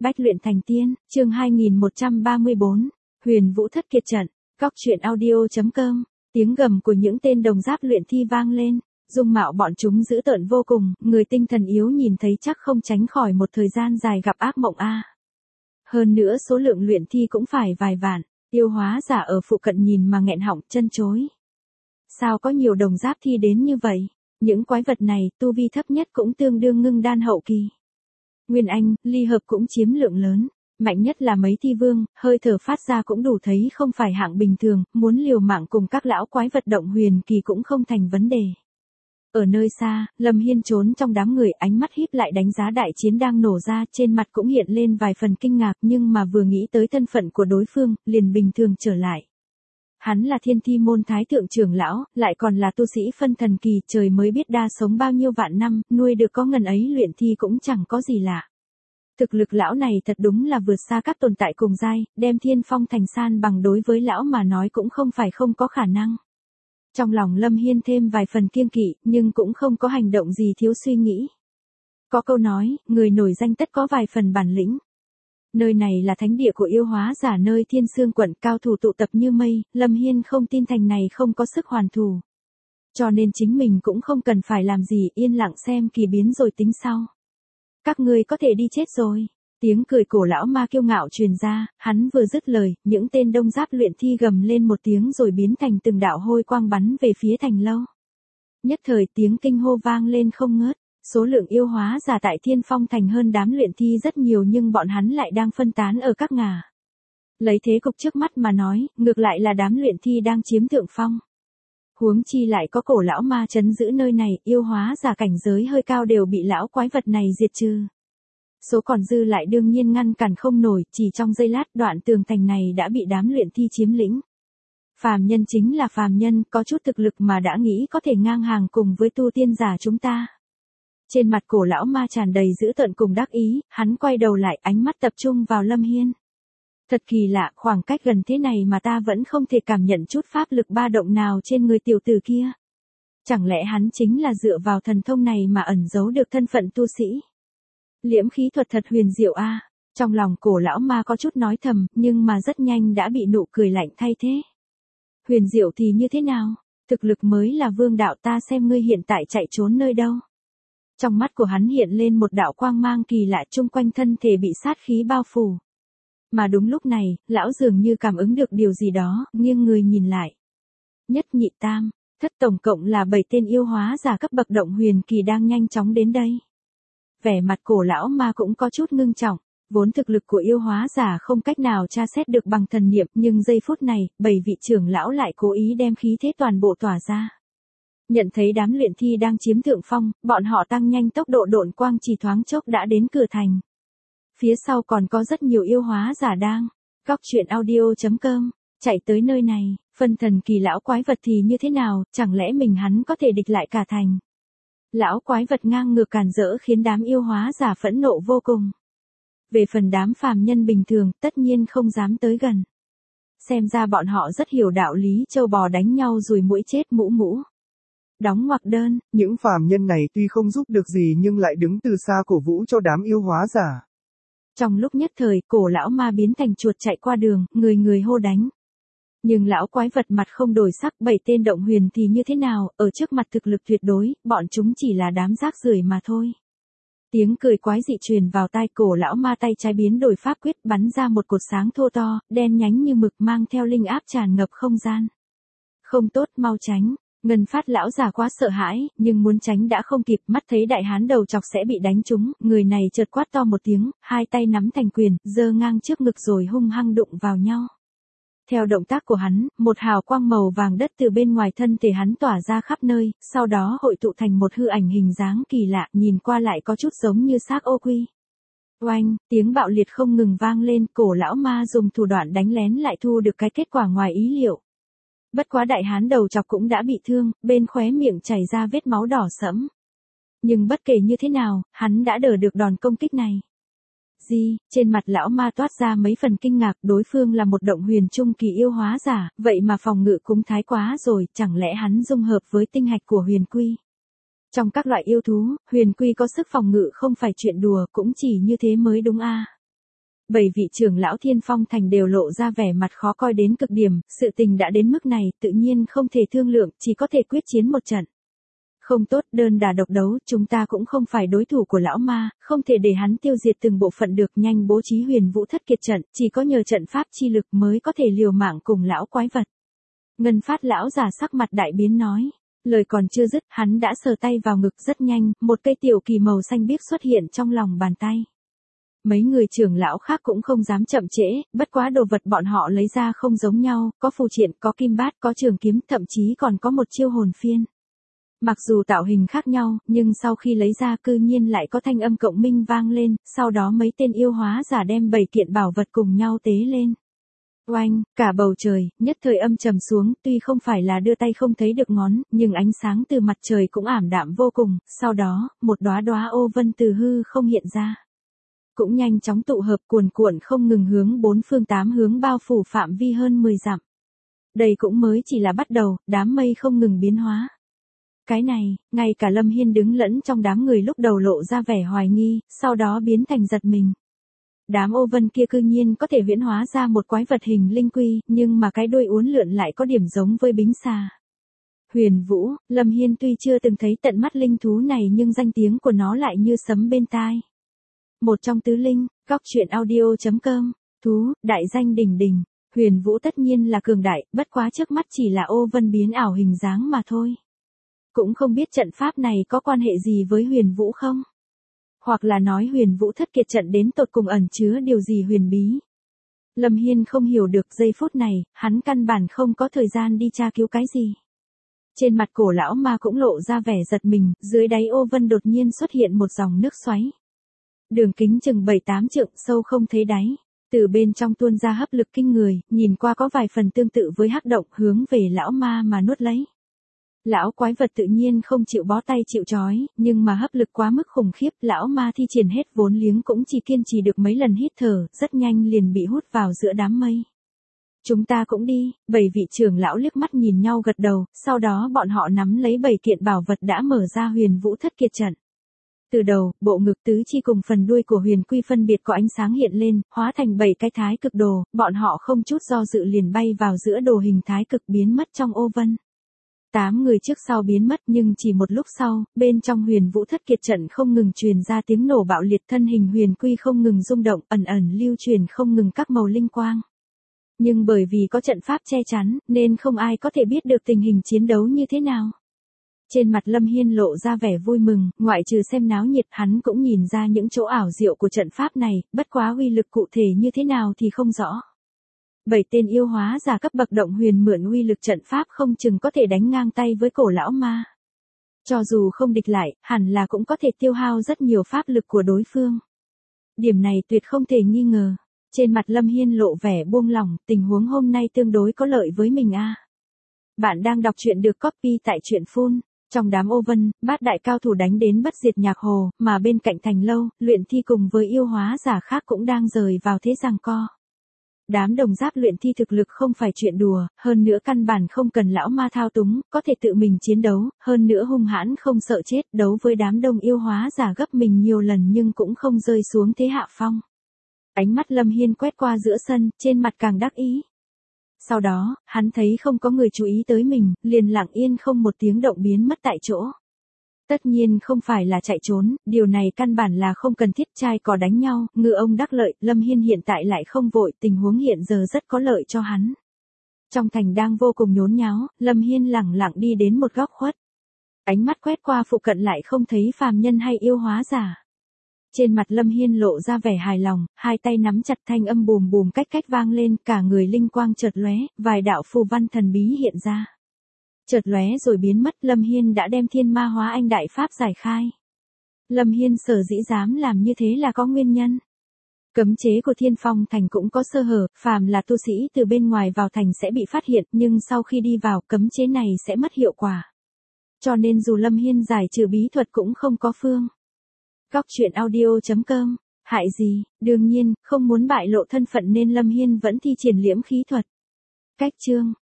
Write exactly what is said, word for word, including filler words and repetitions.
Bách luyện thành tiên, chương hai nghìn một trăm ba mươi bốn, Huyền Vũ Thất Kiệt Trận, Góc truyện audio.com, tiếng gầm của những tên đồng giáp luyện thi vang lên, dung mạo bọn chúng dữ tợn vô cùng, người tinh thần yếu nhìn thấy chắc không tránh khỏi một thời gian dài gặp ác mộng a. Hơn nữa số lượng luyện thi cũng phải vài vạn, yêu hóa giả ở phụ cận nhìn mà nghẹn họng chân chối. Sao có nhiều đồng giáp thi đến như vậy? Những quái vật này tu vi thấp nhất cũng tương đương ngưng đan hậu kỳ. Nguyên Anh, ly hợp cũng chiếm lượng lớn, mạnh nhất là mấy thi vương, hơi thở phát ra cũng đủ thấy không phải hạng bình thường, muốn liều mạng cùng các lão quái vật động huyền kỳ cũng không thành vấn đề. Ở nơi xa, Lâm Hiên trốn trong đám người, ánh mắt híp lại đánh giá đại chiến đang nổ ra, trên mặt cũng hiện lên vài phần kinh ngạc, nhưng mà vừa nghĩ tới thân phận của đối phương, liền bình thường trở lại. Hắn là Thiên Thi môn thái thượng trưởng lão, lại còn là tu sĩ phân thần kỳ, trời mới biết đa sống bao nhiêu vạn năm, nuôi được có ngần ấy luyện thi cũng chẳng có gì lạ. Thực lực lão này thật đúng là vượt xa các tồn tại cùng giai, đem thiên phong thành san bằng đối với lão mà nói cũng không phải không có khả năng. Trong lòng Lâm Hiên thêm vài phần kiêng kỵ, nhưng cũng không có hành động gì thiếu suy nghĩ. Có câu nói, người nổi danh tất có vài phần bản lĩnh. Nơi này là thánh địa của yêu hóa giả, nơi Thiên Sương quận cao thủ tụ tập như mây, Lâm Hiên không tin thành này không có sức hoàn thủ. Cho nên chính mình cũng không cần phải làm gì, yên lặng xem kỳ biến rồi tính sau. Các ngươi có thể đi chết rồi. Tiếng cười cổ lão ma kiêu ngạo truyền ra, hắn vừa dứt lời, những tên đông giáp luyện thi gầm lên một tiếng rồi biến thành từng đạo hôi quang bắn về phía thành lâu. Nhất thời tiếng kinh hô vang lên không ngớt, số lượng yêu hóa giả tại Thiên Phong thành hơn đám luyện thi rất nhiều, nhưng bọn hắn lại đang phân tán ở các ngả. Lấy thế cục trước mắt mà nói, ngược lại là đám luyện thi đang chiếm thượng phong. Huống chi lại có cổ lão ma trấn giữ nơi này, yêu hóa giả cảnh giới hơi cao đều bị lão quái vật này diệt trừ. Số còn dư lại đương nhiên ngăn cản không nổi, chỉ trong giây lát đoạn tường thành này đã bị đám luyện thi chiếm lĩnh. Phàm nhân chính là phàm nhân, có chút thực lực mà đã nghĩ có thể ngang hàng cùng với tu tiên giả chúng ta. Trên mặt cổ lão ma tràn đầy dữ tợn cùng đắc ý, hắn quay đầu lại, ánh mắt tập trung vào Lâm Hiên. Thật kỳ lạ, khoảng cách gần thế này mà ta vẫn không thể cảm nhận chút pháp lực ba động nào trên người tiểu tử kia. Chẳng lẽ hắn chính là dựa vào thần thông này mà ẩn giấu được thân phận tu sĩ? Liễm khí thuật thật huyền diệu a. Trong lòng cổ lão ma có chút nói thầm, nhưng mà rất nhanh đã bị nụ cười lạnh thay thế. Huyền diệu thì như thế nào? Thực lực mới là vương đạo, ta xem ngươi hiện tại chạy trốn nơi đâu. Trong mắt của hắn hiện lên một đạo quang mang kỳ lạ, chung quanh thân thể bị sát khí bao phủ. Mà đúng lúc này, lão dường như cảm ứng được điều gì đó, nghiêng người nhìn lại. Nhất nhị tam, thất tổng cộng là bảy tên yêu hóa giả cấp bậc động huyền kỳ đang nhanh chóng đến đây. Vẻ mặt cổ lão ma cũng có chút ngưng trọng, vốn thực lực của yêu hóa giả không cách nào tra xét được bằng thần niệm, nhưng giây phút này, bảy vị trưởng lão lại cố ý đem khí thế toàn bộ tỏa ra. Nhận thấy đám luyện thi đang chiếm thượng phong, bọn họ tăng nhanh tốc độ, độn quang chỉ thoáng chốc đã đến cửa thành. Phía sau còn có rất nhiều yêu hóa giả đang, góc truyện audio.com, chạy tới nơi này, phân thần kỳ lão quái vật thì như thế nào, chẳng lẽ mình hắn có thể địch lại cả thành. Lão quái vật ngang ngược càn rỡ khiến đám yêu hóa giả phẫn nộ vô cùng. Về phần đám phàm nhân bình thường, tất nhiên không dám tới gần. Xem ra bọn họ rất hiểu đạo lý trâu bò đánh nhau rồi muỗi chết mũ mũ. Đóng ngoặc đơn, những phàm nhân này tuy không giúp được gì nhưng lại đứng từ xa cổ vũ cho đám yêu hóa giả. Trong lúc nhất thời, cổ lão ma biến thành chuột chạy qua đường, người người hô đánh. Nhưng lão quái vật mặt không đổi sắc, bảy tên động huyền thì như thế nào, ở trước mặt thực lực tuyệt đối, bọn chúng chỉ là đám rác rưởi mà thôi. Tiếng cười quái dị truyền vào tai, cổ lão ma tay trái biến đổi pháp quyết, bắn ra một cột sáng thô to, đen nhánh như mực, mang theo linh áp tràn ngập không gian. Không tốt, mau tránh. Ngân Phát lão già quá sợ hãi, nhưng muốn tránh đã không kịp, mắt thấy đại hán đầu chọc sẽ bị đánh trúng, người này chợt quát to một tiếng, hai tay nắm thành quyền, giơ ngang trước ngực rồi hung hăng đụng vào nhau. Theo động tác của hắn, một hào quang màu vàng đất từ bên ngoài thân thể hắn tỏa ra khắp nơi, sau đó hội tụ thành một hư ảnh hình dáng kỳ lạ, nhìn qua lại có chút giống như xác ô quy. Oanh, tiếng bạo liệt không ngừng vang lên, cổ lão ma dùng thủ đoạn đánh lén lại thu được cái kết quả ngoài ý liệu. Bất quá đại hán đầu chọc cũng đã bị thương, bên khóe miệng chảy ra vết máu đỏ sẫm. Nhưng bất kể như thế nào, hắn đã đỡ được đòn công kích này. Gì, trên mặt lão ma toát ra mấy phần kinh ngạc, đối phương là một động huyền trung kỳ yêu hóa giả, vậy mà phòng ngự cũng thái quá rồi, chẳng lẽ hắn dung hợp với tinh hạch của huyền quy. Trong các loại yêu thú, huyền quy có sức phòng ngự không phải chuyện đùa, cũng chỉ như thế mới đúng a. Bảy vị trưởng lão Thiên Phong Thành đều lộ ra vẻ mặt khó coi đến cực điểm, sự tình đã đến mức này, tự nhiên không thể thương lượng, chỉ có thể quyết chiến một trận. Không tốt, đơn đả độc đấu, chúng ta cũng không phải đối thủ của lão ma, không thể để hắn tiêu diệt từng bộ phận được, nhanh bố trí Huyền Vũ Thất Kiệt trận, chỉ có nhờ trận pháp chi lực mới có thể liều mạng cùng lão quái vật. Ngân Phát lão già sắc mặt đại biến nói. Lời còn chưa dứt, hắn đã sờ tay vào ngực rất nhanh, một cây tiểu kỳ màu xanh biếc xuất hiện trong lòng bàn tay. Mấy người trưởng lão khác cũng không dám chậm trễ, bất quá đồ vật bọn họ lấy ra không giống nhau, có phù triện, có kim bát, có trường kiếm, thậm chí còn có một chiêu hồn phiên. Mặc dù tạo hình khác nhau, nhưng sau khi lấy ra cư nhiên lại có thanh âm cộng minh vang lên, sau đó mấy tên yêu hóa giả đem bảy kiện bảo vật cùng nhau tế lên. Oanh, cả bầu trời, nhất thời âm trầm xuống, tuy không phải là đưa tay không thấy được ngón, nhưng ánh sáng từ mặt trời cũng ảm đạm vô cùng, sau đó, một đóa đóa ô vân từ hư không hiện ra. Cũng nhanh chóng tụ hợp cuồn cuộn không ngừng hướng bốn phương tám hướng bao phủ phạm vi hơn mười dặm. Đây cũng mới chỉ là bắt đầu, đám mây không ngừng biến hóa. Cái này, ngay cả Lâm Hiên đứng lẫn trong đám người lúc đầu lộ ra vẻ hoài nghi, sau đó biến thành giật mình. Đám ô vân kia cư nhiên có thể huyễn hóa ra một quái vật hình linh quy, nhưng mà cái đuôi uốn lượn lại có điểm giống với bính xà. Huyền Vũ, Lâm Hiên tuy chưa từng thấy tận mắt linh thú này nhưng danh tiếng của nó lại như sấm bên tai. Một trong tứ linh, góc truyện audio chấm com, thú, đại danh đỉnh đỉnh, Huyền Vũ tất nhiên là cường đại, bất quá trước mắt chỉ là ô vân biến ảo hình dáng mà thôi. Cũng không biết trận pháp này có quan hệ gì với Huyền Vũ không? Hoặc là nói Huyền Vũ Thất Kiệt trận đến tột cùng ẩn chứa điều gì huyền bí. Lâm Hiên không hiểu được giây phút này, hắn căn bản không có thời gian đi tra cứu cái gì. Trên mặt cổ lão ma cũng lộ ra vẻ giật mình, dưới đáy ô vân đột nhiên xuất hiện một dòng nước xoáy. Đường kính chừng bảy tám trượng, sâu không thấy đáy. Từ bên trong tuôn ra hấp lực kinh người, nhìn qua có vài phần tương tự với hắc động hướng về lão ma mà nuốt lấy. Lão quái vật tự nhiên không chịu bó tay chịu trói, nhưng mà hấp lực quá mức khủng khiếp, lão ma thi triển hết vốn liếng cũng chỉ kiên trì được mấy lần hít thở, rất nhanh liền bị hút vào giữa đám mây. Chúng ta cũng đi, bảy vị trưởng lão liếc mắt nhìn nhau gật đầu, sau đó bọn họ nắm lấy bảy kiện bảo vật đã mở ra Huyền Vũ Thất Kiệt trận. Từ đầu, bộ ngực tứ chi cùng phần đuôi của huyền quy phân biệt có ánh sáng hiện lên, hóa thành bảy cái thái cực đồ, bọn họ không chút do dự liền bay vào giữa đồ hình thái cực biến mất trong ô vân. Tám người trước sau biến mất nhưng chỉ một lúc sau, bên trong Huyền Vũ Thất Kiệt trận không ngừng truyền ra tiếng nổ bạo liệt, thân hình huyền quy không ngừng rung động, ẩn ẩn lưu truyền không ngừng các màu linh quang. Nhưng bởi vì có trận pháp che chắn, nên không ai có thể biết được tình hình chiến đấu như thế nào. Trên mặt Lâm Hiên lộ ra vẻ vui mừng, ngoại trừ xem náo nhiệt hắn cũng nhìn ra những chỗ ảo diệu của trận pháp này, bất quá uy lực cụ thể như thế nào thì không rõ. Bảy tên yêu hóa giả cấp bậc động huyền mượn uy lực trận pháp không chừng có thể đánh ngang tay với cổ lão ma. Cho dù không địch lại, hẳn là cũng có thể tiêu hao rất nhiều pháp lực của đối phương. Điểm này tuyệt không thể nghi ngờ. Trên mặt Lâm Hiên lộ vẻ buông lỏng, tình huống hôm nay tương đối có lợi với mình a. À. Bạn đang đọc truyện được copy tại truyện phun. Trong đám ô vân, bát đại cao thủ đánh đến bất diệt nhạc hồ, mà bên cạnh thành lâu, luyện thi cùng với yêu hóa giả khác cũng đang rời vào thế giằng co. Đám đồng giáp luyện thi thực lực không phải chuyện đùa, hơn nữa căn bản không cần lão ma thao túng, có thể tự mình chiến đấu, hơn nữa hung hãn không sợ chết, đấu với đám đông yêu hóa giả gấp mình nhiều lần nhưng cũng không rơi xuống thế hạ phong. Ánh mắt Lâm Hiên quét qua giữa sân, trên mặt càng đắc ý. Sau đó, hắn thấy không có người chú ý tới mình, liền lặng yên không một tiếng động biến mất tại chỗ. Tất nhiên không phải là chạy trốn, điều này căn bản là không cần thiết, trai cò đánh nhau, ngư ông đắc lợi, Lâm Hiên hiện tại lại không vội, tình huống hiện giờ rất có lợi cho hắn. Trong thành đang vô cùng nhốn nháo, Lâm Hiên lẳng lặng đi đến một góc khuất. Ánh mắt quét qua phụ cận lại không thấy phàm nhân hay yêu hóa giả. Trên mặt Lâm Hiên lộ ra vẻ hài lòng, hai tay nắm chặt, thanh âm bùm bùm cách cách vang lên, cả người linh quang chợt lóe, vài đạo phù văn thần bí hiện ra. Chợt lóe rồi biến mất, Lâm Hiên đã đem Thiên Ma Hóa Anh đại pháp giải khai. Lâm Hiên sở dĩ dám làm như thế là có nguyên nhân. Cấm chế của Thiên Phong Thành cũng có sơ hở, phàm là tu sĩ từ bên ngoài vào thành sẽ bị phát hiện, nhưng sau khi đi vào, cấm chế này sẽ mất hiệu quả. Cho nên dù Lâm Hiên giải trừ bí thuật cũng không có phương. Góc truyện audio chấm com, hại gì, đương nhiên, không muốn bại lộ thân phận nên Lâm Hiên vẫn thi triển liễm khí thuật. Cách chương,